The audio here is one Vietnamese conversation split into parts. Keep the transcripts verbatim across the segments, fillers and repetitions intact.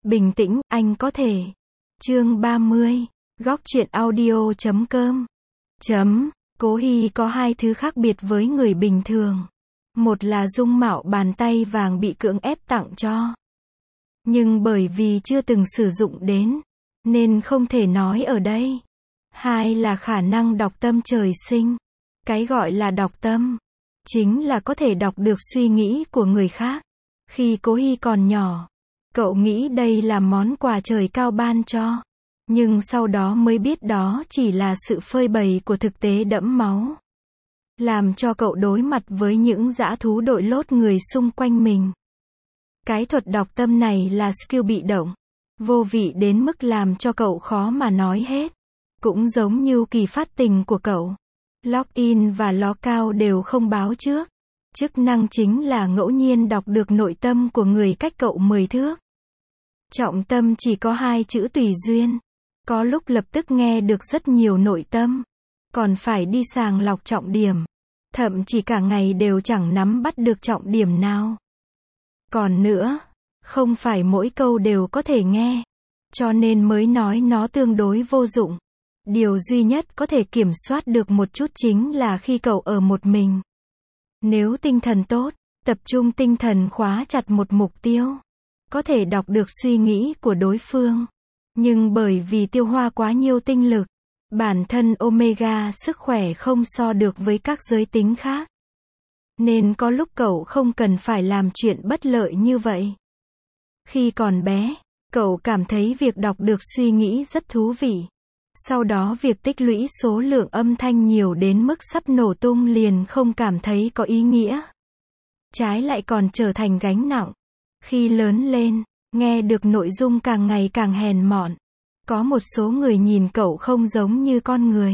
Bình tĩnh, anh có thể. Chương ba mươi. Góc truyện audio chấm com. Chấm. Cố Hy có hai thứ khác biệt với người bình thường. Một là dung mạo bàn tay vàng bị cưỡng ép tặng cho. Nhưng bởi vì chưa từng sử dụng đến, nên không thể nói ở đây. Hai là khả năng đọc tâm trời sinh. Cái gọi là đọc tâm, chính là có thể đọc được suy nghĩ của người khác. Khi Cố Hy còn nhỏ, cậu nghĩ đây là món quà trời cao ban cho. Nhưng sau đó mới biết đó chỉ là sự phơi bày của thực tế đẫm máu. Làm cho cậu đối mặt với những dã thú đội lốt người xung quanh mình. Cái thuật đọc tâm này là skill bị động, vô vị đến mức làm cho cậu khó mà nói hết. Cũng giống như kỳ phát tình của cậu. Login và lockout đều không báo trước. Chức năng chính là ngẫu nhiên đọc được nội tâm của người cách cậu mười thước. Trọng tâm chỉ có hai chữ tùy duyên. Có lúc lập tức nghe được rất nhiều nội tâm. Còn phải đi sàng lọc trọng điểm. Thậm chí cả ngày đều chẳng nắm bắt được trọng điểm nào. Còn nữa, không phải mỗi câu đều có thể nghe. Cho nên mới nói nó tương đối vô dụng. Điều duy nhất có thể kiểm soát được một chút chính là khi cậu ở một mình. Nếu tinh thần tốt, tập trung tinh thần khóa chặt một mục tiêu, có thể đọc được suy nghĩ của đối phương. Nhưng bởi vì tiêu hoa quá nhiều tinh lực, bản thân Omega sức khỏe không so được với các giới tính khác. Nên có lúc cậu không cần phải làm chuyện bất lợi như vậy. Khi còn bé, cậu cảm thấy việc đọc được suy nghĩ rất thú vị. Sau đó việc tích lũy số lượng âm thanh nhiều đến mức sắp nổ tung liền không cảm thấy có ý nghĩa. Trái lại còn trở thành gánh nặng. Khi lớn lên, nghe được nội dung càng ngày càng hèn mọn. Có một số người nhìn cậu không giống như con người,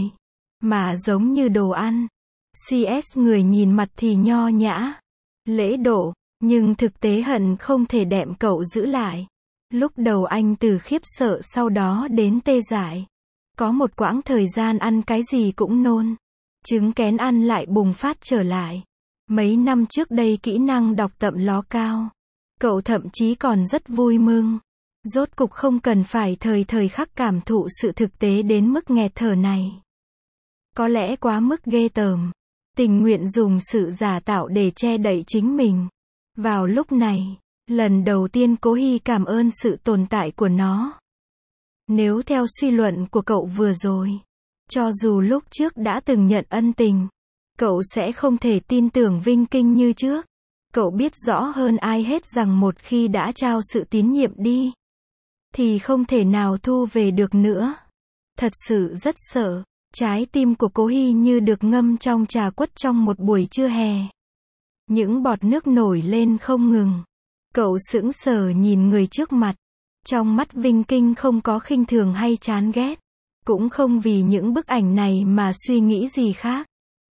mà giống như đồ ăn. xê ét người nhìn mặt thì nho nhã, lễ độ, nhưng thực tế hận không thể đệm cậu giữ lại. Lúc đầu anh từ khiếp sợ sau đó đến tê dại. Có một quãng thời gian ăn cái gì cũng nôn. Trứng kén ăn lại bùng phát trở lại. Mấy năm trước đây kỹ năng đọc tậm ló cao. Cậu thậm chí còn rất vui mừng. Rốt cục không cần phải thời thời khắc cảm thụ sự thực tế đến mức nghẹt thở này. Có lẽ quá mức ghê tởm. Tình nguyện dùng sự giả tạo để che đậy chính mình. Vào lúc này, lần đầu tiên Cố Hy cảm ơn sự tồn tại của nó. Nếu theo suy luận của cậu vừa rồi, cho dù lúc trước đã từng nhận ân tình, cậu sẽ không thể tin tưởng Vinh Kinh như trước. Cậu biết rõ hơn ai hết rằng một khi đã trao sự tín nhiệm đi, thì không thể nào thu về được nữa. Thật sự rất sợ. Trái tim của Cố Hy như được ngâm trong trà quất trong một buổi trưa hè. Những bọt nước nổi lên không ngừng. Cậu sững sờ nhìn người trước mặt. Trong mắt Vinh Kinh không có khinh thường hay chán ghét. Cũng không vì những bức ảnh này mà suy nghĩ gì khác.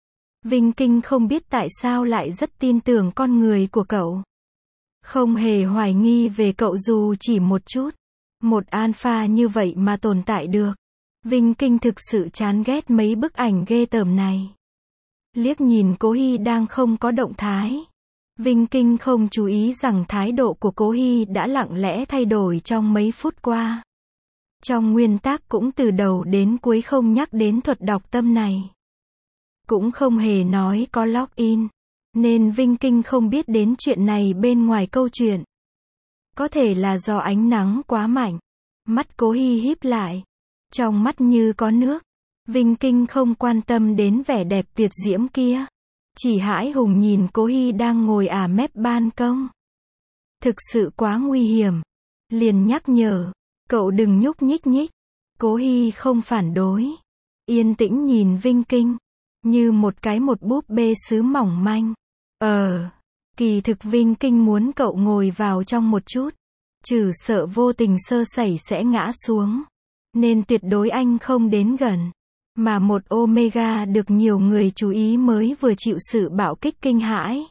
Vinh Kinh không biết tại sao lại rất tin tưởng con người của cậu. Không hề hoài nghi về cậu dù chỉ một chút. Một alpha như vậy mà tồn tại được. Vinh Kinh thực sự chán ghét mấy bức ảnh ghê tởm này. Liếc nhìn Cố Hy đang không có động thái. Vinh Kinh không chú ý rằng thái độ của Cố Hy đã lặng lẽ thay đổi trong mấy phút qua. Trong nguyên tắc cũng từ đầu đến cuối không nhắc đến thuật đọc tâm này. Cũng không hề nói có login. Nên Vinh Kinh không biết đến chuyện này bên ngoài câu chuyện. Có thể là do ánh nắng quá mạnh. Mắt Cố Hy híp lại. Trong mắt như có nước. Vinh Kinh không quan tâm đến vẻ đẹp tuyệt diễm kia. Chỉ hãi hùng nhìn Cố Hy đang ngồi ả mép ban công. Thực sự quá nguy hiểm. Liền nhắc nhở. Cậu đừng nhúc nhích nhích. Cố Hy không phản đối. Yên tĩnh nhìn Vinh Kinh. Như một cái một búp bê sứ mỏng manh. Ờ. Kỳ thực Vinh Kinh muốn cậu ngồi vào trong một chút. Trừ sợ vô tình sơ sẩy sẽ ngã xuống. Nên tuyệt đối anh không đến gần. Mà một Omega được nhiều người chú ý mới vừa chịu sự bạo kích kinh hãi.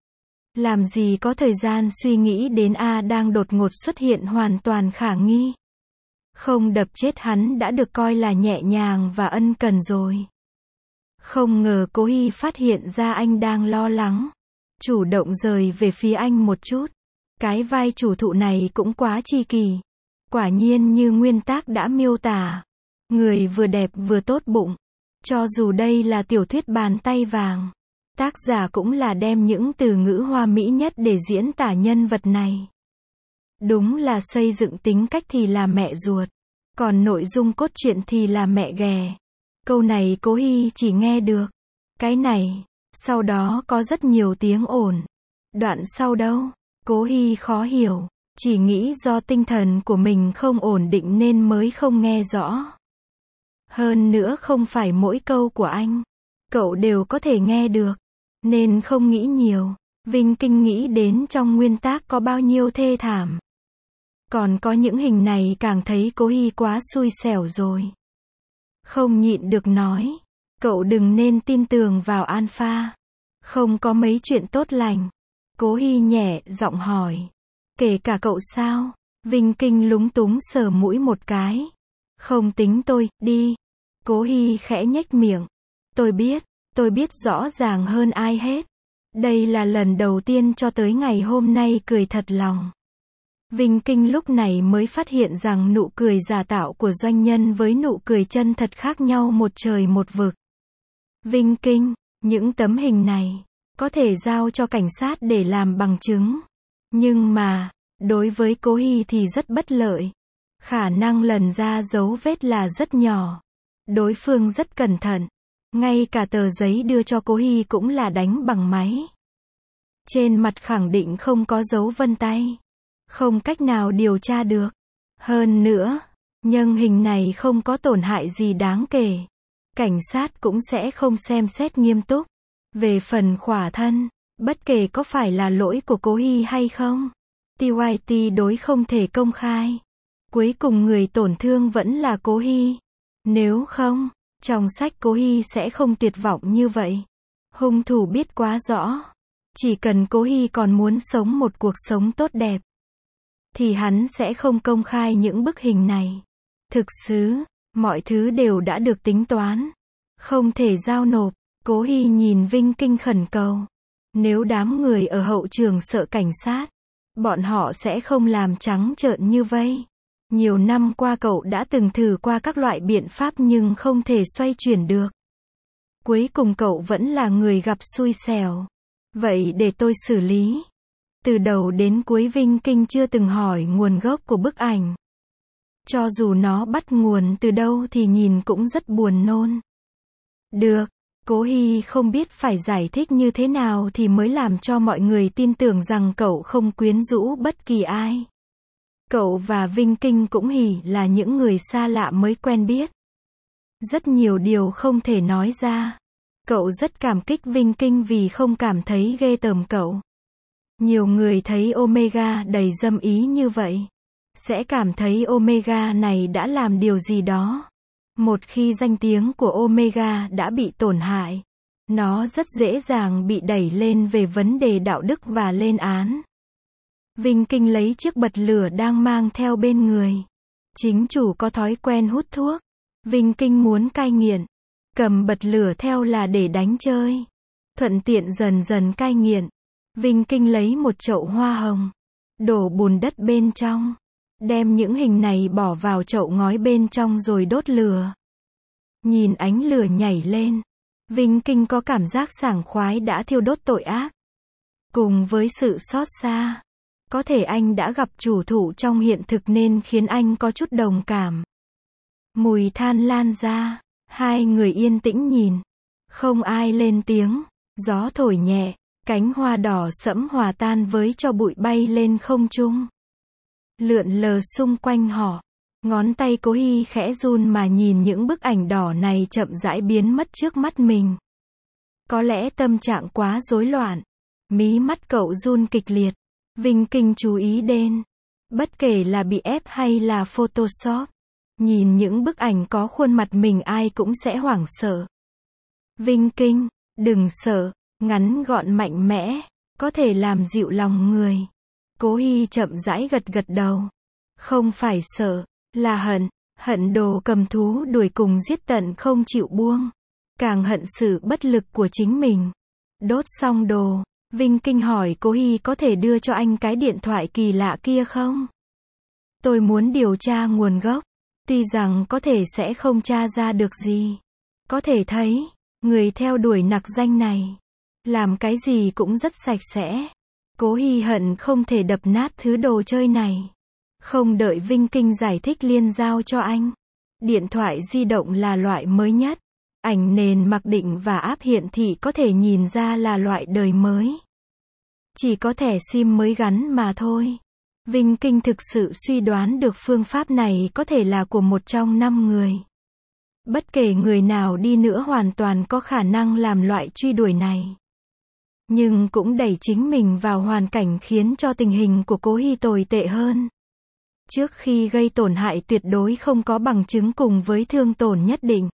Làm gì có thời gian suy nghĩ đến A đang đột ngột xuất hiện hoàn toàn khả nghi. Không đập chết hắn đã được coi là nhẹ nhàng và ân cần rồi. Không ngờ Cố Hy phát hiện ra anh đang lo lắng. Chủ động rời về phía anh một chút. Cái vai chủ thụ này cũng quá chi kỳ. Quả nhiên như nguyên tác đã miêu tả. Người vừa đẹp vừa tốt bụng. Cho dù đây là tiểu thuyết bàn tay vàng, tác giả cũng là đem những từ ngữ hoa mỹ nhất để diễn tả nhân vật này. Đúng là xây dựng tính cách thì là mẹ ruột, còn nội dung cốt truyện thì là mẹ ghẻ. Câu này Cố Hi chỉ nghe được. Cái này, sau đó có rất nhiều tiếng ồn. Đoạn sau đâu? Cố Hi khó hiểu, chỉ nghĩ do tinh thần của mình không ổn định nên mới không nghe rõ. Hơn nữa không phải mỗi câu của anh, cậu đều có thể nghe được, nên không nghĩ nhiều. Vinh Kinh nghĩ đến trong nguyên tác có bao nhiêu thê thảm. Còn có những hình này càng thấy Cố Hi quá xui xẻo rồi. Không nhịn được nói, cậu đừng nên tin tưởng vào Alpha. Không có mấy chuyện tốt lành. Cố Hi nhẹ giọng hỏi. Kể cả cậu sao? Vinh Kinh lúng túng sờ mũi một cái. Không tính tôi, đi. Cố Hi khẽ nhếch miệng. Tôi biết, tôi biết rõ ràng hơn ai hết. Đây là lần đầu tiên cho tới ngày hôm nay cười thật lòng. Vinh Kinh lúc này mới phát hiện rằng nụ cười giả tạo của doanh nhân với nụ cười chân thật khác nhau một trời một vực. Vinh Kinh, những tấm hình này, có thể giao cho cảnh sát để làm bằng chứng. Nhưng mà, đối với Cố Hi thì rất bất lợi. Khả năng lần ra dấu vết là rất nhỏ. Đối phương rất cẩn thận. Ngay cả tờ giấy đưa cho Cố Hi cũng là đánh bằng máy. Trên mặt khẳng định không có dấu vân tay. Không cách nào điều tra được. Hơn nữa, nhân hình này không có tổn hại gì đáng kể. Cảnh sát cũng sẽ không xem xét nghiêm túc. Về phần khỏa thân, bất kể có phải là lỗi của Cố Hi hay không, tê i tê đối không thể công khai. Cuối cùng người tổn thương vẫn là Cố Hi. Nếu không, trong sách Cố Hi sẽ không tuyệt vọng như vậy. Hung thủ biết quá rõ. Chỉ cần Cố Hi còn muốn sống một cuộc sống tốt đẹp, thì hắn sẽ không công khai những bức hình này. Thực sự, mọi thứ đều đã được tính toán. Không thể giao nộp. Cố Hi nhìn Vinh Kinh khẩn cầu. Nếu đám người ở hậu trường sợ cảnh sát, bọn họ sẽ không làm trắng trợn như vây. Nhiều năm qua cậu đã từng thử qua các loại biện pháp nhưng không thể xoay chuyển được. Cuối cùng cậu vẫn là người gặp xui xẻo. Vậy để tôi xử lý. Từ đầu đến cuối Vinh Kinh chưa từng hỏi nguồn gốc của bức ảnh. Cho dù nó bắt nguồn từ đâu thì nhìn cũng rất buồn nôn. Được, Cố Hi không biết phải giải thích như thế nào thì mới làm cho mọi người tin tưởng rằng cậu không quyến rũ bất kỳ ai. Cậu và Vinh Kinh cũng hỉ là những người xa lạ mới quen biết. Rất nhiều điều không thể nói ra. Cậu rất cảm kích Vinh Kinh vì không cảm thấy ghê tởm cậu. Nhiều người thấy Omega đầy dâm ý như vậy, sẽ cảm thấy Omega này đã làm điều gì đó. Một khi danh tiếng của Omega đã bị tổn hại, nó rất dễ dàng bị đẩy lên về vấn đề đạo đức và lên án. Vinh Kinh lấy chiếc bật lửa đang mang theo bên người. Chính chủ có thói quen hút thuốc. Vinh Kinh muốn cai nghiện. Cầm bật lửa theo là để đánh chơi. Thuận tiện dần dần cai nghiện. Vinh Kinh lấy một chậu hoa hồng. Đổ bùn đất bên trong. Đem những hình này bỏ vào chậu ngói bên trong rồi đốt lửa. Nhìn ánh lửa nhảy lên, Vinh Kinh có cảm giác sảng khoái đã thiêu đốt tội ác. Cùng với sự xót xa, có thể anh đã gặp chủ thủ trong hiện thực nên khiến anh có chút đồng cảm. Mùi than lan ra, hai người yên tĩnh nhìn. Không ai lên tiếng, gió thổi nhẹ, cánh hoa đỏ sẫm hòa tan với tro bụi bay lên không trung. Lượn lờ xung quanh họ. Ngón tay Cố Hi khẽ run mà nhìn những bức ảnh đỏ này chậm rãi biến mất trước mắt mình. Có lẽ tâm trạng quá rối loạn. Mí mắt cậu run kịch liệt. Vinh Kinh chú ý đến. Bất kể là bị ép hay là Photoshop. Nhìn những bức ảnh có khuôn mặt mình ai cũng sẽ hoảng sợ. Vinh Kinh, đừng sợ. Ngắn gọn mạnh mẽ. Có thể làm dịu lòng người. Cố Hi chậm rãi gật gật đầu. Không phải sợ, là hận. Hận đồ cầm thú đuổi cùng giết tận không chịu buông. Càng hận sự bất lực của chính mình. Đốt xong đồ, Vinh Kinh hỏi Cố Hi có thể đưa cho anh cái điện thoại kỳ lạ kia không? Tôi muốn điều tra nguồn gốc. Tuy rằng có thể sẽ không tra ra được gì. Có thể thấy, người theo đuổi nặc danh này, làm cái gì cũng rất sạch sẽ. Cố Hy hận không thể đập nát thứ đồ chơi này. Không đợi Vinh Kinh giải thích liền giao cho anh. Điện thoại di động là loại mới nhất. Ảnh nền mặc định và app hiển thị có thể nhìn ra là loại đời mới. Chỉ có thẻ SIM mới gắn mà thôi. Vinh Kinh thực sự suy đoán được phương pháp này có thể là của một trong năm người. Bất kể người nào đi nữa hoàn toàn có khả năng làm loại truy đuổi này. Nhưng cũng đẩy chính mình vào hoàn cảnh khiến cho tình hình của Cố Hy tồi tệ hơn. Trước khi gây tổn hại tuyệt đối không có bằng chứng cùng với thương tổn nhất định.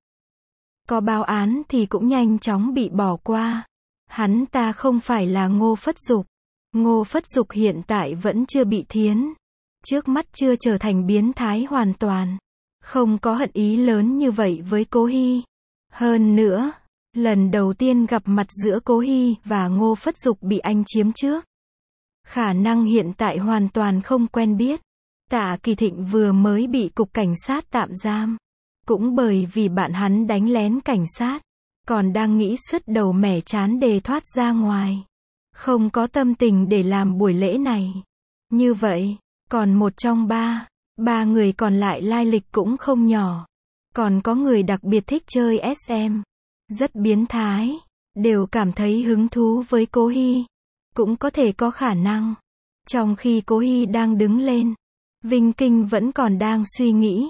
Có báo án thì cũng nhanh chóng bị bỏ qua. Hắn ta không phải là Ngô Phất Dục. Ngô Phất Dục hiện tại vẫn chưa bị thiến. Trước mắt chưa trở thành biến thái hoàn toàn. Không có hận ý lớn như vậy với Cố Hy. Hơn nữa, lần đầu tiên gặp mặt giữa Cố Hy và Ngô Phất Dục bị anh chiếm trước. Khả năng hiện tại hoàn toàn không quen biết. Tạ Kỳ Thịnh vừa mới bị cục cảnh sát tạm giam. Cũng bởi vì bạn hắn đánh lén cảnh sát. Còn đang nghĩ sứt đầu mẻ chán để thoát ra ngoài. Không có tâm tình để làm buổi lễ này. Như vậy, còn một trong ba, ba người còn lại lai lịch cũng không nhỏ. Còn có người đặc biệt thích chơi ét em. Rất biến thái. Đều cảm thấy hứng thú với Cố Hy. Cũng có thể có khả năng. Trong khi Cố Hy đang đứng lên, Vinh Kinh vẫn còn đang suy nghĩ.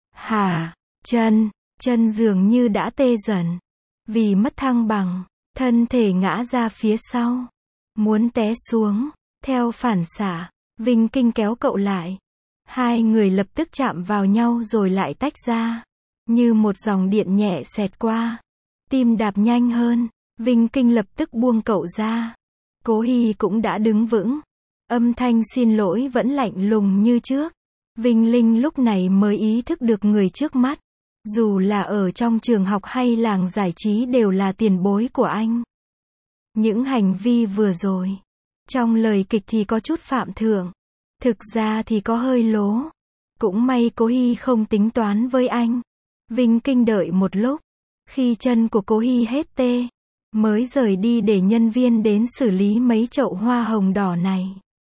Hả? Chân, chân dường như đã tê dần. Vì mất thăng bằng, thân thể ngã ra phía sau. Muốn té xuống. Theo phản xạ, Vinh Kinh kéo cậu lại. Hai người lập tức chạm vào nhau rồi lại tách ra. Như một dòng điện nhẹ xẹt qua. Tim đạp nhanh hơn. Vinh Kinh lập tức buông cậu ra. Cố Hy cũng đã đứng vững. Âm thanh xin lỗi vẫn lạnh lùng như trước. Vinh Linh lúc này mới ý thức được người trước mắt. Dù là ở trong trường học hay làng giải trí đều là tiền bối của anh. Những hành vi vừa rồi, trong lời kịch thì có chút phạm thượng. Thực ra thì có hơi lố. Cũng may Cố Hy không tính toán với anh. Vinh Kinh đợi một lúc. Khi chân của Cố Hy hết tê, mới rời đi để nhân viên đến xử lý mấy chậu hoa hồng đỏ này.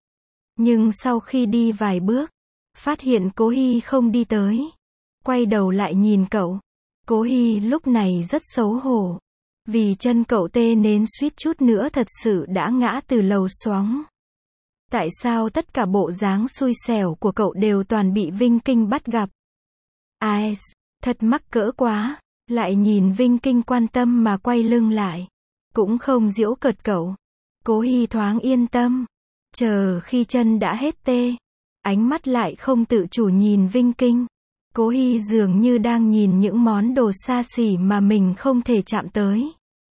Nhưng sau khi đi vài bước, phát hiện Cố Hy không đi tới. Quay đầu lại nhìn cậu. Cố Hy lúc này rất xấu hổ. Vì chân cậu tê nên suýt chút nữa thật sự đã ngã từ lầu xoắn. Tại sao tất cả bộ dáng xui xẻo của cậu đều toàn bị Vinh Kinh bắt gặp? Ai, thật mắc cỡ quá. Lại nhìn Vinh Kinh quan tâm mà quay lưng lại. Cũng không giễu cợt cậu. Cố Hy thoáng yên tâm. Chờ khi chân đã hết tê, ánh mắt lại không tự chủ nhìn Vinh Kinh. Cố Hy dường như đang nhìn những món đồ xa xỉ mà mình không thể chạm tới.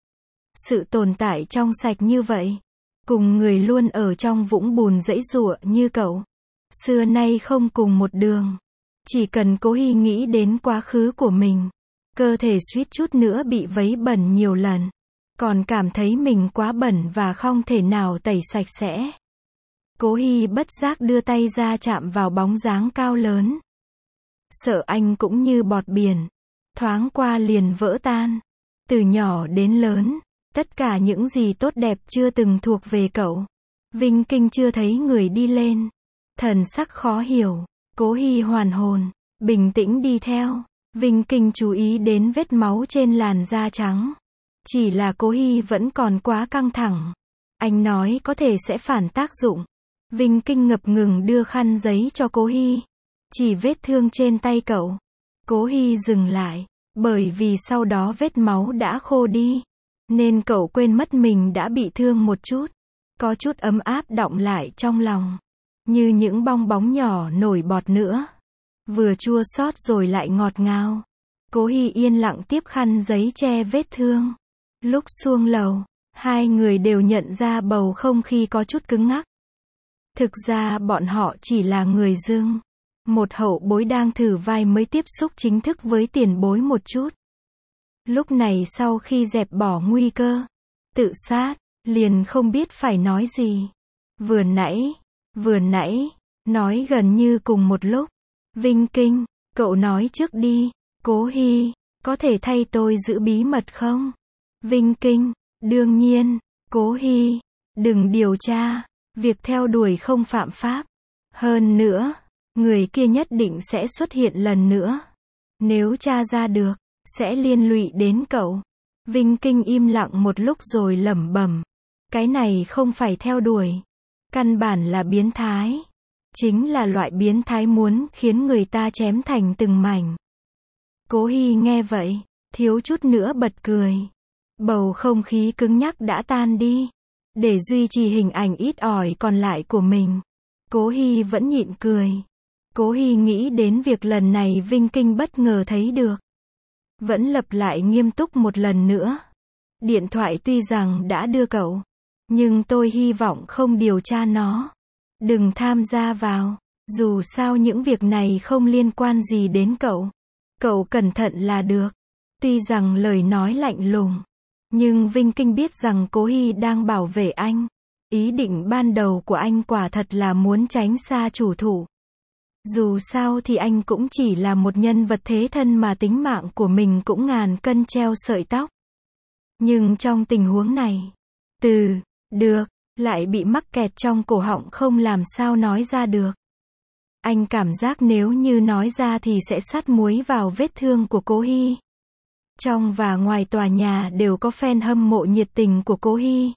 Sự tồn tại trong sạch như vậy, cùng người luôn ở trong vũng bùn giãy giụa như cậu, xưa nay không cùng một đường. Chỉ cần Cố Hy nghĩ đến quá khứ của mình, cơ thể suýt chút nữa bị vấy bẩn nhiều lần, còn cảm thấy mình quá bẩn và không thể nào tẩy sạch sẽ. Cố Hy bất giác đưa tay ra chạm vào bóng dáng cao lớn. Sợ anh cũng như bọt biển, thoáng qua liền vỡ tan. Từ nhỏ đến lớn, tất cả những gì tốt đẹp chưa từng thuộc về cậu. Vinh Kinh chưa thấy người đi lên. Thần sắc khó hiểu. Cố Hy hoàn hồn, bình tĩnh đi theo. Vinh Kinh chú ý đến vết máu trên làn da trắng. Chỉ là Cố Hy vẫn còn quá căng thẳng. Anh nói có thể sẽ phản tác dụng. Vinh Kinh ngập ngừng đưa khăn giấy cho Cố Hy. Chỉ vết thương trên tay cậu. Cố Hy dừng lại. Bởi vì sau đó vết máu đã khô đi. Nên cậu quên mất mình đã bị thương một chút. Có chút ấm áp đọng lại trong lòng. Như những bong bóng nhỏ nổi bọt nữa. Vừa chua xót rồi lại ngọt ngào. Cố Hy yên lặng tiếp khăn giấy che vết thương. Lúc xuống lầu, hai người đều nhận ra bầu không khí có chút cứng ngắc. Thực ra bọn họ chỉ là người dưng. Một hậu bối đang thử vai mới tiếp xúc chính thức với tiền bối một chút. Lúc này sau khi dẹp bỏ nguy cơ tự sát, liền không biết phải nói gì. Vừa nãy, vừa nãy, nói gần như cùng một lúc. Vinh Kinh, cậu nói trước đi. Cố Hi, có thể thay tôi giữ bí mật không? Vinh Kinh, đương nhiên. Cố Hi, đừng điều tra. Việc theo đuổi không phạm pháp. Hơn nữa, người kia nhất định sẽ xuất hiện lần nữa. Nếu tra ra được, sẽ liên lụy đến cậu. Vinh Kinh im lặng một lúc rồi lẩm bẩm. Cái này không phải theo đuổi. Căn bản là biến thái. Chính là loại biến thái muốn khiến người ta chém thành từng mảnh. Cố Hi nghe vậy, thiếu chút nữa bật cười. Bầu không khí cứng nhắc đã tan đi. Để duy trì hình ảnh ít ỏi còn lại của mình, Cố Hi vẫn nhịn cười. Cố Hi nghĩ đến việc lần này Vinh Kinh bất ngờ thấy được. Vẫn lặp lại nghiêm túc một lần nữa. Điện thoại tuy rằng đã đưa cậu, nhưng tôi hy vọng không điều tra nó. Đừng tham gia vào. Dù sao những việc này không liên quan gì đến cậu. Cậu cẩn thận là được. Tuy rằng lời nói lạnh lùng, nhưng Vinh Kinh biết rằng Cố Hi đang bảo vệ anh. Ý định ban đầu của anh quả thật là muốn tránh xa chủ thủ. Dù sao thì anh cũng chỉ là một nhân vật thế thân mà tính mạng của mình cũng ngàn cân treo sợi tóc. Nhưng trong tình huống này, từ, được, lại bị mắc kẹt trong cổ họng không làm sao nói ra được. Anh cảm giác nếu như nói ra thì sẽ sắt muối vào vết thương của Cố Hi. Trong và ngoài tòa nhà đều có fan hâm mộ nhiệt tình của Cố Hi.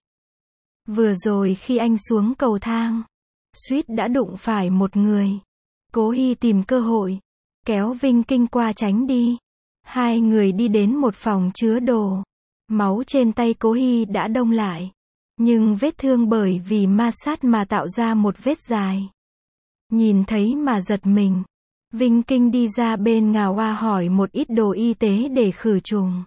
Vừa rồi khi anh xuống cầu thang, suýt đã đụng phải một người. Cố Hi tìm cơ hội, kéo Vinh Kinh qua tránh đi. Hai người đi đến một phòng chứa đồ. Máu trên tay Cố Hi đã đông lại. Nhưng vết thương bởi vì ma sát mà tạo ra một vết dài. Nhìn thấy mà giật mình. Vinh Kinh đi ra bên ngào hoa hỏi một ít đồ y tế để khử trùng.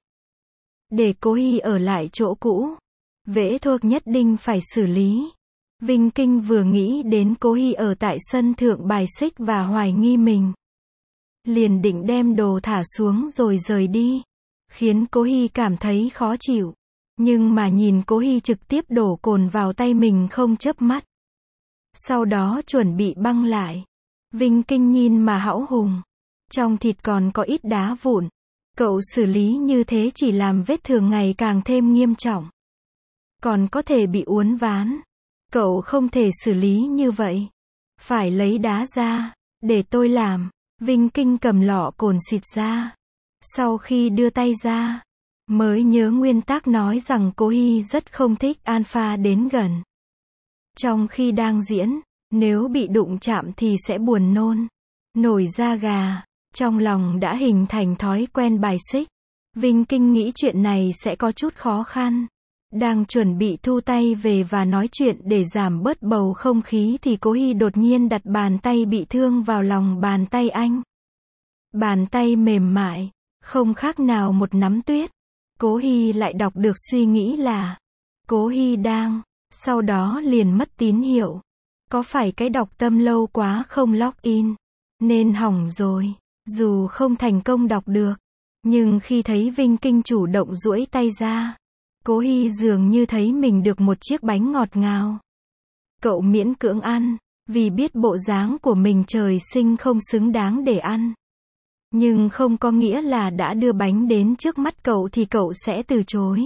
Để Cố Hi ở lại chỗ cũ. Vết thương nhất định phải xử lý. Vinh Kinh vừa nghĩ đến Cố Hi ở tại sân thượng bài xích và hoài nghi mình. Liền định đem đồ thả xuống rồi rời đi. Khiến Cố Hi cảm thấy khó chịu. Nhưng mà nhìn Cố Hi trực tiếp đổ cồn vào tay mình không chớp mắt. Sau đó chuẩn bị băng lại. Vinh Kinh nhìn mà hão hùng. Trong thịt còn có ít đá vụn. Cậu xử lý như thế chỉ làm vết thương ngày càng thêm nghiêm trọng. Còn có thể bị uốn ván. Cậu không thể xử lý như vậy. Phải lấy đá ra. Để tôi làm. Vinh Kinh cầm lọ cồn xịt ra. Sau khi đưa tay ra, mới nhớ nguyên tắc nói rằng Cố Hi rất không thích Alpha đến gần. Trong khi đang diễn, nếu bị đụng chạm thì sẽ buồn nôn, nổi da gà. Trong lòng đã hình thành thói quen bài xích. Vinh Kinh nghĩ chuyện này sẽ có chút khó khăn. Đang chuẩn bị thu tay về và nói chuyện để giảm bớt bầu không khí thì Cố Hi đột nhiên đặt bàn tay bị thương vào lòng bàn tay anh. Bàn tay mềm mại, không khác nào một nắm tuyết. Cố Hi lại đọc được suy nghĩ là Cố Hi đang, sau đó liền mất tín hiệu. Có phải cái đọc tâm lâu quá không login, nên hỏng rồi. Dù không thành công đọc được, nhưng khi thấy Vinh Kinh chủ động duỗi tay ra, Cố Hi dường như thấy mình được một chiếc bánh ngọt ngào. Cậu miễn cưỡng ăn, vì biết bộ dáng của mình trời sinh không xứng đáng để ăn. Nhưng không có nghĩa là đã đưa bánh đến trước mắt cậu thì cậu sẽ từ chối.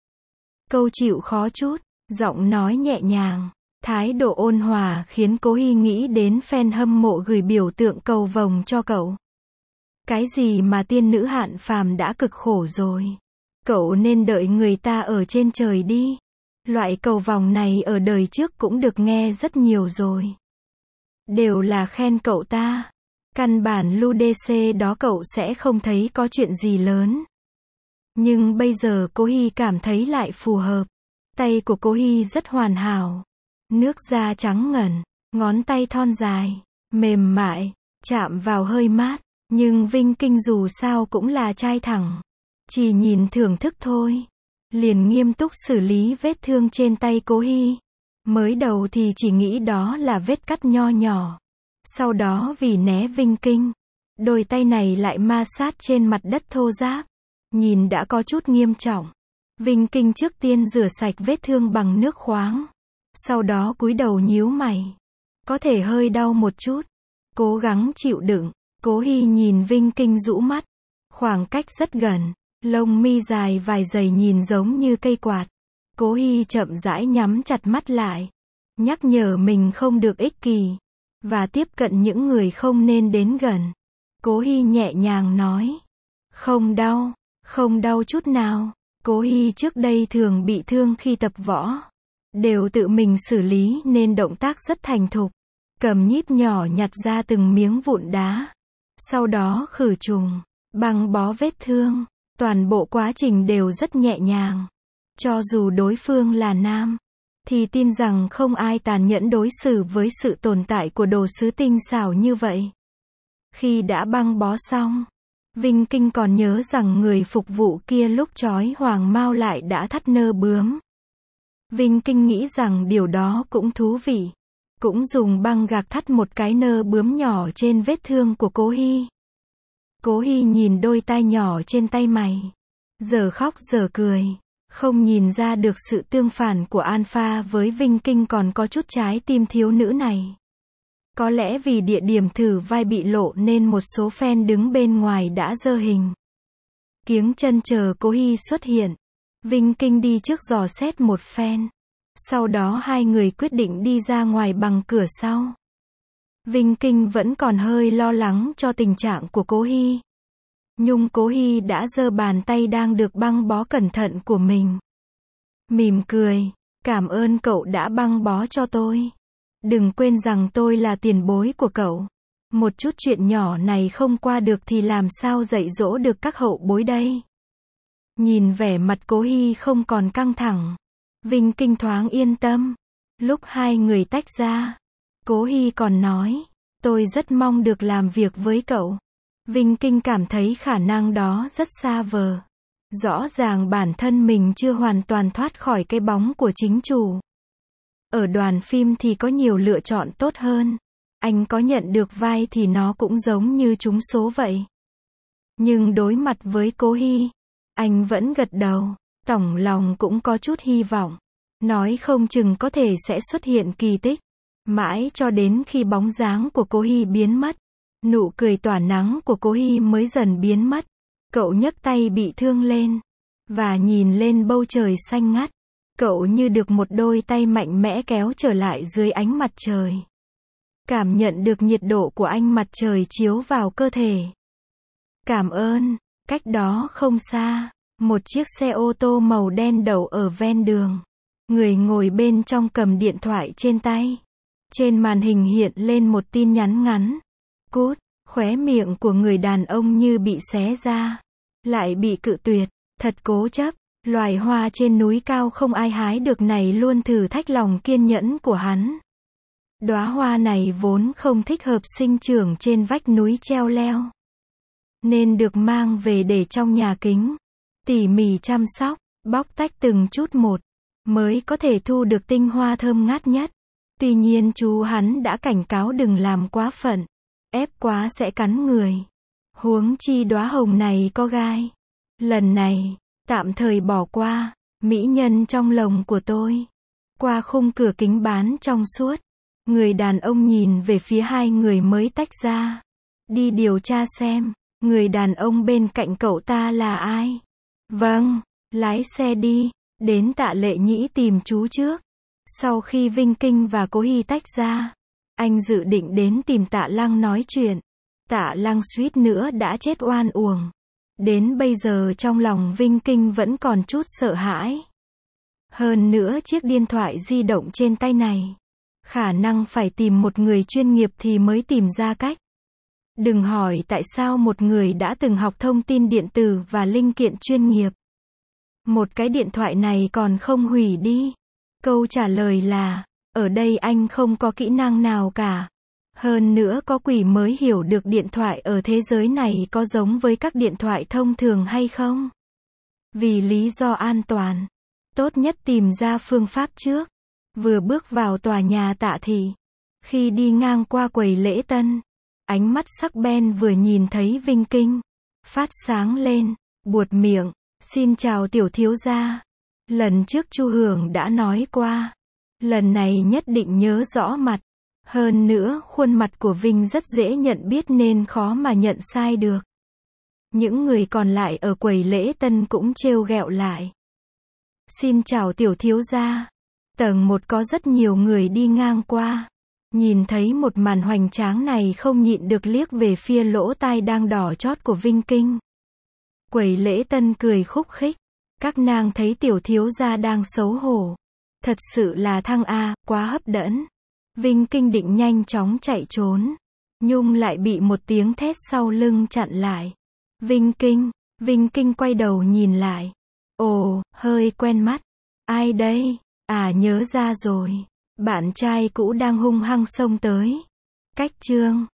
Câu chịu khó chút, giọng nói nhẹ nhàng, thái độ ôn hòa khiến Cố Hi nghĩ đến fan hâm mộ gửi biểu tượng cầu vồng cho cậu. Cái gì mà tiên nữ hạn phàm đã cực khổ rồi. Cậu nên đợi người ta ở trên trời đi. Loại cầu vồng này ở đời trước cũng được nghe rất nhiều rồi. Đều là khen cậu ta. Căn bản lưu đê xê đó cậu sẽ không thấy có chuyện gì lớn. Nhưng bây giờ Cố Hi cảm thấy lại phù hợp. Tay của Cố Hi rất hoàn hảo. Nước da trắng ngần, ngón tay thon dài, mềm mại, chạm vào hơi mát. Nhưng Vinh Kinh dù sao cũng là trai thẳng. Chỉ nhìn thưởng thức thôi. Liền nghiêm túc xử lý vết thương trên tay Cố Hi. Mới đầu thì chỉ nghĩ đó là vết cắt nho nhỏ. Sau đó vì né Vinh Kinh, đôi tay này lại ma sát trên mặt đất thô ráp. Nhìn đã có chút nghiêm trọng. Vinh Kinh trước tiên rửa sạch vết thương bằng nước khoáng. Sau đó cúi đầu nhíu mày. Có thể hơi đau một chút. Cố gắng chịu đựng. Cố Hy nhìn Vinh Kinh rũ mắt. Khoảng cách rất gần. Lông mi dài vài dày nhìn giống như cây quạt. Cố Hy chậm rãi nhắm chặt mắt lại. Nhắc nhở mình không được ích kỷ. Và tiếp cận những người không nên đến gần. Cố Hy nhẹ nhàng nói. Không đau. Không đau chút nào. Cố Hy trước đây thường bị thương khi tập võ. Đều tự mình xử lý nên động tác rất thành thục. Cầm nhíp nhỏ nhặt ra từng miếng vụn đá. Sau đó khử trùng, băng bó vết thương. Toàn bộ quá trình đều rất nhẹ nhàng. Cho dù đối phương là nam, thì tin rằng không ai tàn nhẫn đối xử với sự tồn tại của đồ sứ tinh xảo như vậy. Khi đã băng bó xong, Vinh Kinh còn nhớ rằng người phục vụ kia lúc trói Hoàng Mao lại đã thắt nơ bướm. Vinh Kinh nghĩ rằng điều đó cũng thú vị. Cũng dùng băng gạc thắt một cái nơ bướm nhỏ trên vết thương của Cố Hy. Cố Hy nhìn đôi tai nhỏ trên tay mày. Giờ khóc giờ cười. Không nhìn ra được sự tương phản của Alpha với Vinh Kinh còn có chút trái tim thiếu nữ này. Có lẽ vì địa điểm thử vai bị lộ nên một số fan đứng bên ngoài đã giơ hình. Kiếng chân chờ Cố Hy xuất hiện. Vinh Kinh đi trước dò xét một fan. Sau đó hai người quyết định đi ra ngoài bằng cửa sau. Vinh Kinh vẫn còn hơi lo lắng cho tình trạng của Cố Hy. Nhưng Cố Hy đã giơ bàn tay đang được băng bó cẩn thận của mình. Mỉm cười. Cảm ơn cậu đã băng bó cho tôi. Đừng quên rằng tôi là tiền bối của cậu. Một chút chuyện nhỏ này không qua được thì làm sao dạy dỗ được các hậu bối đây. Nhìn vẻ mặt Cố Hy không còn căng thẳng. Vinh Kinh thoáng yên tâm. Lúc hai người tách ra, Cố Hy còn nói, tôi rất mong được làm việc với cậu. Vinh Kinh cảm thấy khả năng đó rất xa vời. Rõ ràng bản thân mình chưa hoàn toàn thoát khỏi cái bóng của chính chủ. Ở đoàn phim thì có nhiều lựa chọn tốt hơn. Anh có nhận được vai thì nó cũng giống như trúng số vậy. Nhưng đối mặt với Cố Hy, anh vẫn gật đầu. Tổng lòng cũng có chút hy vọng. Nói không chừng có thể sẽ xuất hiện kỳ tích. Mãi cho đến khi bóng dáng của Cố Hy biến mất. Nụ cười tỏa nắng của Cố Hy mới dần biến mất. Cậu nhấc tay bị thương lên. Và nhìn lên bầu trời xanh ngắt. Cậu như được một đôi tay mạnh mẽ kéo trở lại dưới ánh mặt trời. Cảm nhận được nhiệt độ của ánh mặt trời chiếu vào cơ thể. Cảm ơn. Cách đó không xa. Một chiếc xe ô tô màu đen đậu ở ven đường. Người ngồi bên trong cầm điện thoại trên tay. Trên màn hình hiện lên một tin nhắn ngắn. Cút. Khóe miệng của người đàn ông như bị xé ra. Lại bị cự tuyệt. Thật cố chấp. Loài hoa trên núi cao không ai hái được này luôn thử thách lòng kiên nhẫn của hắn. Đóa hoa này vốn không thích hợp sinh trưởng trên vách núi treo leo. Nên được mang về để trong nhà kính. Tỉ mỉ chăm sóc, bóc tách từng chút một. Mới có thể thu được tinh hoa thơm ngát nhất. Tuy nhiên chú hắn đã cảnh cáo đừng làm quá phận. Ép quá sẽ cắn người. Huống chi đóa hồng này có gai. Lần này, tạm thời bỏ qua. Mỹ nhân trong lòng của tôi. Qua khung cửa kính bán trong suốt. Người đàn ông nhìn về phía hai người mới tách ra. Đi điều tra xem. Người đàn ông bên cạnh cậu ta là ai? Vâng, lái xe đi. Đến Tạ Lệ Nhĩ tìm chú trước. Sau khi Vinh Kinh và Cố Hy tách ra, anh dự định đến tìm Tạ Lăng nói chuyện. Tạ Lăng suýt nữa đã chết oan uổng. Đến bây giờ trong lòng Vinh Kinh vẫn còn chút sợ hãi. Hơn nữa chiếc điện thoại di động trên tay này. Khả năng phải tìm một người chuyên nghiệp thì mới tìm ra cách. Đừng hỏi tại sao một người đã từng học thông tin điện tử và linh kiện chuyên nghiệp. Một cái điện thoại này còn không hủy đi. Câu trả lời là, ở đây anh không có kỹ năng nào cả. Hơn nữa có quỷ mới hiểu được điện thoại ở thế giới này có giống với các điện thoại thông thường hay không. Vì lý do an toàn, tốt nhất tìm ra phương pháp trước. Vừa bước vào tòa nhà Tạ thị, khi đi ngang qua quầy lễ tân, ánh mắt sắc bén vừa nhìn thấy Vinh Kinh, phát sáng lên, buột miệng, xin chào tiểu thiếu gia. Lần trước Chu Hưởng đã nói qua, lần này nhất định nhớ rõ mặt. Hơn nữa, khuôn mặt của Vinh rất dễ nhận biết nên khó mà nhận sai được. Những người còn lại ở quầy lễ tân cũng trêu ghẹo lại. Xin chào tiểu thiếu gia. Tầng một có rất nhiều người đi ngang qua. Nhìn thấy một màn hoành tráng này không nhịn được liếc về phía lỗ tai đang đỏ chót của Vinh Kinh. Quầy lễ tân cười khúc khích. Các nàng thấy tiểu thiếu gia đang xấu hổ. Thật sự là thăng A, quá hấp dẫn. Vinh Kinh định nhanh chóng chạy trốn. Nhung lại bị một tiếng thét sau lưng chặn lại. Vinh Kinh, Vinh Kinh quay đầu nhìn lại. Ồ, hơi quen mắt. Ai đây? À nhớ ra rồi. Bạn trai cũ đang hung hăng xông tới. Cách chương